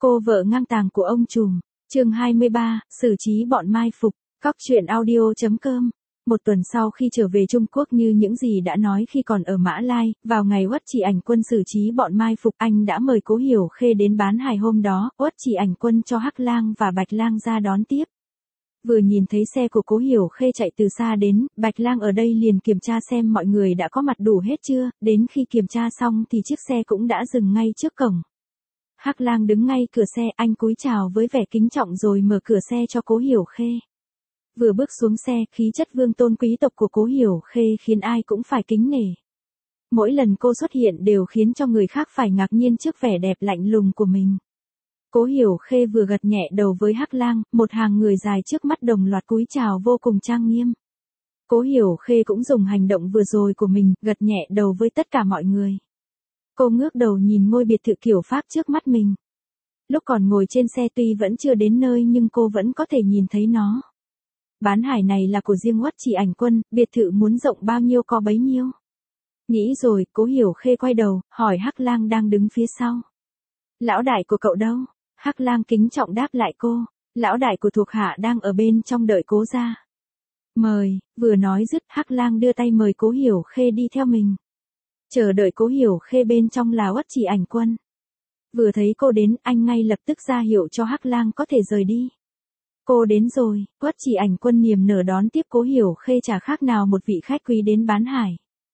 Cô vợ ngang tàng của ông trùm. Chương 23, xử trí bọn mai phục. Cóc truyện audio.com. Một tuần sau khi trở về Trung Quốc như những gì đã nói khi còn ở Mã Lai, vào ngày Uất Chỉ Ảnh Quân xử trí bọn mai phục, anh đã mời Cố Hiểu Khê đến bán hài hôm đó. Uất Chỉ Ảnh Quân cho Hắc Lang và Bạch Lang ra đón tiếp. Vừa nhìn thấy xe của Cố Hiểu Khê chạy từ xa đến, Bạch Lang ở đây liền kiểm tra xem mọi người đã có mặt đủ hết chưa, đến khi kiểm tra xong thì chiếc xe cũng đã dừng ngay trước cổng. Hắc Lang đứng ngay cửa xe, anh cúi chào với vẻ kính trọng rồi mở cửa xe cho Cố Hiểu Khê. Vừa bước xuống xe, khí chất vương tôn quý tộc của Cố Hiểu Khê khiến ai cũng phải kính nể. Mỗi lần cô xuất hiện đều khiến cho người khác phải ngạc nhiên trước vẻ đẹp lạnh lùng của mình. Cố Hiểu Khê vừa gật nhẹ đầu với Hắc Lang, một hàng người dài trước mắt đồng loạt cúi chào vô cùng trang nghiêm. Cố Hiểu Khê cũng dùng hành động vừa rồi của mình, gật nhẹ đầu với tất cả mọi người. Cô ngước đầu nhìn ngôi biệt thự kiểu Pháp trước mắt mình. Lúc còn ngồi trên xe tuy vẫn chưa đến nơi nhưng cô vẫn có thể nhìn thấy nó. Bán hải này là của riêng Uất Chỉ Ảnh Quân, biệt thự muốn rộng bao nhiêu có bấy nhiêu. Nghĩ rồi, Cố Hiểu Khê quay đầu, hỏi Hắc Lang đang đứng phía sau. Lão đại của cậu đâu? Hắc Lang kính trọng đáp lại cô. Lão đại của thuộc hạ đang ở bên trong đợi Cố ra. Mời, vừa nói dứt Hắc Lang đưa tay mời Cố Hiểu Khê đi theo mình. Chờ đợi Cố Hiểu Khê bên trong là Uất Chỉ Ảnh Quân. Vừa thấy cô đến, anh ngay lập tức ra hiệu cho Hắc Lang có thể rời đi. Cô đến rồi, Uất Chỉ Ảnh Quân niềm nở đón tiếp Cố Hiểu Khê chả khác nào một vị khách quý đến bán hải.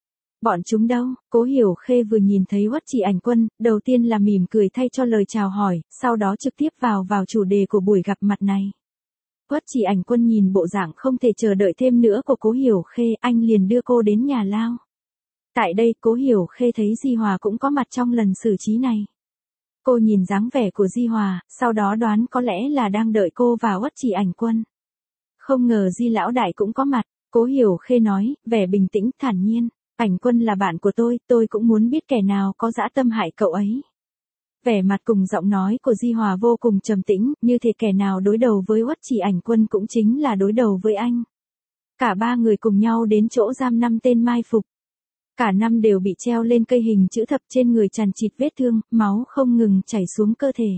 Bọn chúng đâu? Cố Hiểu Khê vừa nhìn thấy Uất Chỉ Ảnh Quân, đầu tiên là mỉm cười thay cho lời chào hỏi, sau đó trực tiếp vào chủ đề của buổi gặp mặt này. Uất Chỉ Ảnh Quân nhìn bộ dạng không thể chờ đợi thêm nữa của Cố Hiểu Khê, anh liền đưa cô đến nhà lao. Tại đây, Cố Hiểu Khê thấy Di Hòa cũng có mặt trong lần xử trí này. Cô nhìn dáng vẻ của Di Hòa, sau đó đoán có lẽ là đang đợi cô và Uất Chỉ Ảnh Quân. Không ngờ Di lão đại cũng có mặt, Cố Hiểu Khê nói, vẻ bình tĩnh, thản nhiên. Ảnh Quân là bạn của tôi cũng muốn biết kẻ nào có dã tâm hại cậu ấy. Vẻ mặt cùng giọng nói của Di Hòa vô cùng trầm tĩnh, như thể kẻ nào đối đầu với Uất Chỉ Ảnh Quân cũng chính là đối đầu với anh. Cả ba người cùng nhau đến chỗ giam 5 tên mai phục. Cả năm đều bị treo lên cây hình chữ thập, trên người chằng chịt vết thương, máu không ngừng chảy xuống cơ thể.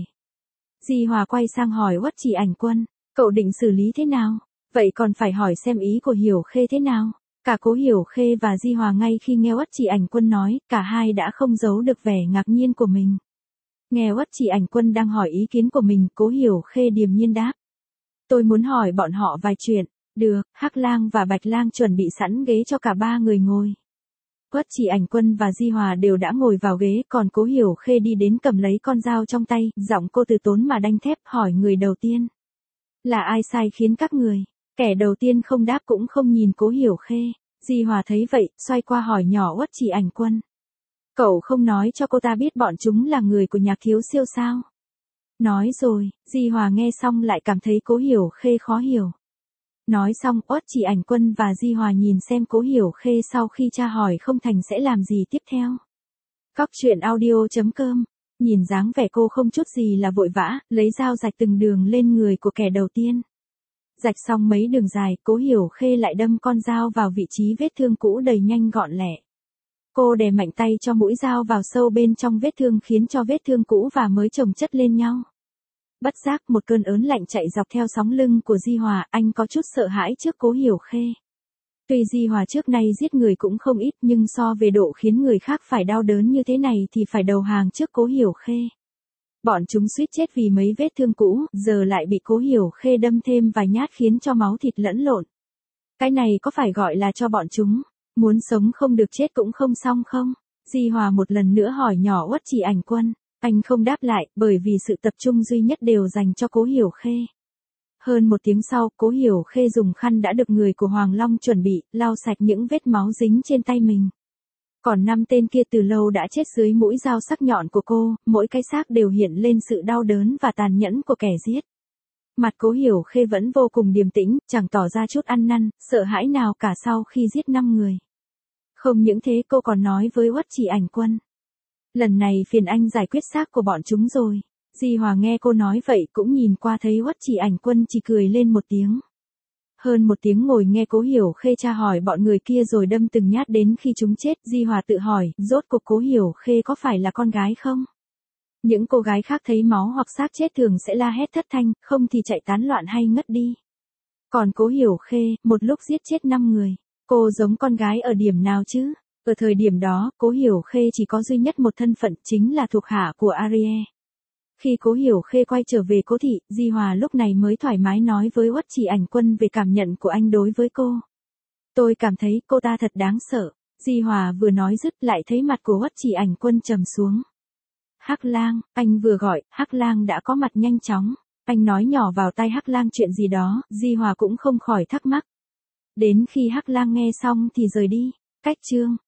Di Hòa quay sang hỏi Uất Chỉ Ảnh Quân, cậu định xử lý thế nào? Vậy còn phải hỏi xem ý của Hiểu Khê thế nào? Cả Cố Hiểu Khê và Di Hòa ngay khi nghe Uất Chỉ Ảnh Quân nói, cả hai đã không giấu được vẻ ngạc nhiên của mình. Nghe Uất Chỉ Ảnh Quân đang hỏi ý kiến của mình, Cố Hiểu Khê điềm nhiên đáp. Tôi muốn hỏi bọn họ vài chuyện. Được, Hắc Lang và Bạch Lang chuẩn bị sẵn ghế cho cả ba người ngồi. Uất Chỉ Ảnh Quân và Di Hòa đều đã ngồi vào ghế, còn Cố Hiểu Khê đi đến cầm lấy con dao trong tay, giọng cô từ tốn mà đanh thép, hỏi người đầu tiên. Là ai sai khiến các người? Kẻ đầu tiên không đáp cũng không nhìn Cố Hiểu Khê. Di Hòa thấy vậy, xoay qua hỏi nhỏ Uất Chỉ Ảnh Quân. Cậu không nói cho cô ta biết bọn chúng là người của Nhạc Thiếu Siêu sao? Nói rồi, Di Hòa nghe xong lại cảm thấy Cố Hiểu Khê khó hiểu. Nói xong, Uất Chỉ Ảnh Quân và Di Hòa nhìn xem Cố Hiểu Khê sau khi tra hỏi không thành sẽ làm gì tiếp theo. Cóc truyện audio.com. Nhìn dáng vẻ cô không chút gì là vội vã, lấy dao rạch từng đường lên người của kẻ đầu tiên. Rạch xong mấy đường dài, Cố Hiểu Khê lại đâm con dao vào vị trí vết thương cũ đầy nhanh gọn lẹ. Cô đè mạnh tay cho mũi dao vào sâu bên trong vết thương khiến cho vết thương cũ và mới chồng chất lên nhau. Bất giác một cơn ớn lạnh chạy dọc theo sóng lưng của Di Hòa, anh có chút sợ hãi trước Cố Hiểu Khê. Tuy Di Hòa trước nay giết người cũng không ít nhưng so về độ khiến người khác phải đau đớn như thế này thì phải đầu hàng trước Cố Hiểu Khê. Bọn chúng suýt chết vì mấy vết thương cũ, giờ lại bị Cố Hiểu Khê đâm thêm vài nhát khiến cho máu thịt lẫn lộn. Cái này có phải gọi là cho bọn chúng muốn sống không được chết cũng không xong không? Di Hòa một lần nữa hỏi nhỏ Uất Chỉ Ảnh Quân. Anh không đáp lại, bởi vì sự tập trung duy nhất đều dành cho Cố Hiểu Khê. Hơn một tiếng sau, Cố Hiểu Khê dùng khăn đã được người của Hoàng Long chuẩn bị, lau sạch những vết máu dính trên tay mình. Còn 5 tên kia từ lâu đã chết dưới mũi dao sắc nhọn của cô, mỗi cái xác đều hiện lên sự đau đớn và tàn nhẫn của kẻ giết. Mặt Cố Hiểu Khê vẫn vô cùng điềm tĩnh, chẳng tỏ ra chút ăn năn, sợ hãi nào cả sau khi giết 5 người. Không những thế cô còn nói với Uất Chỉ Ảnh Quân. Lần này phiền anh giải quyết xác của bọn chúng rồi. Di Hòa nghe cô nói vậy cũng nhìn qua thấy Uất Chỉ Ảnh Quân chỉ cười lên một tiếng. Hơn một tiếng ngồi nghe Cố Hiểu Khê tra hỏi bọn người kia rồi đâm từng nhát đến khi chúng chết, Di Hòa tự hỏi, rốt cuộc Cố Hiểu Khê có phải là con gái không? Những cô gái khác thấy máu hoặc xác chết thường sẽ la hét thất thanh, không thì chạy tán loạn hay ngất đi. Còn Cố Hiểu Khê, một lúc giết chết 5 người. Cô giống con gái ở điểm nào chứ? Ở thời điểm đó, Cố Hiểu Khê chỉ có duy nhất một thân phận, chính là thuộc hạ của Ariel. Khi Cố Hiểu Khê quay trở về Cố thị, Di Hòa lúc này mới thoải mái nói với Uất Chỉ Ảnh Quân về cảm nhận của anh đối với cô. Tôi cảm thấy cô ta thật đáng sợ. Di Hòa vừa nói dứt lại thấy mặt của Uất Chỉ Ảnh Quân trầm xuống. Hắc Lang, anh vừa gọi, Hắc Lang đã có mặt nhanh chóng. Anh nói nhỏ vào tai Hắc Lang chuyện gì đó, Di Hòa cũng không khỏi thắc mắc. Đến khi Hắc Lang nghe xong thì rời đi. Cách chương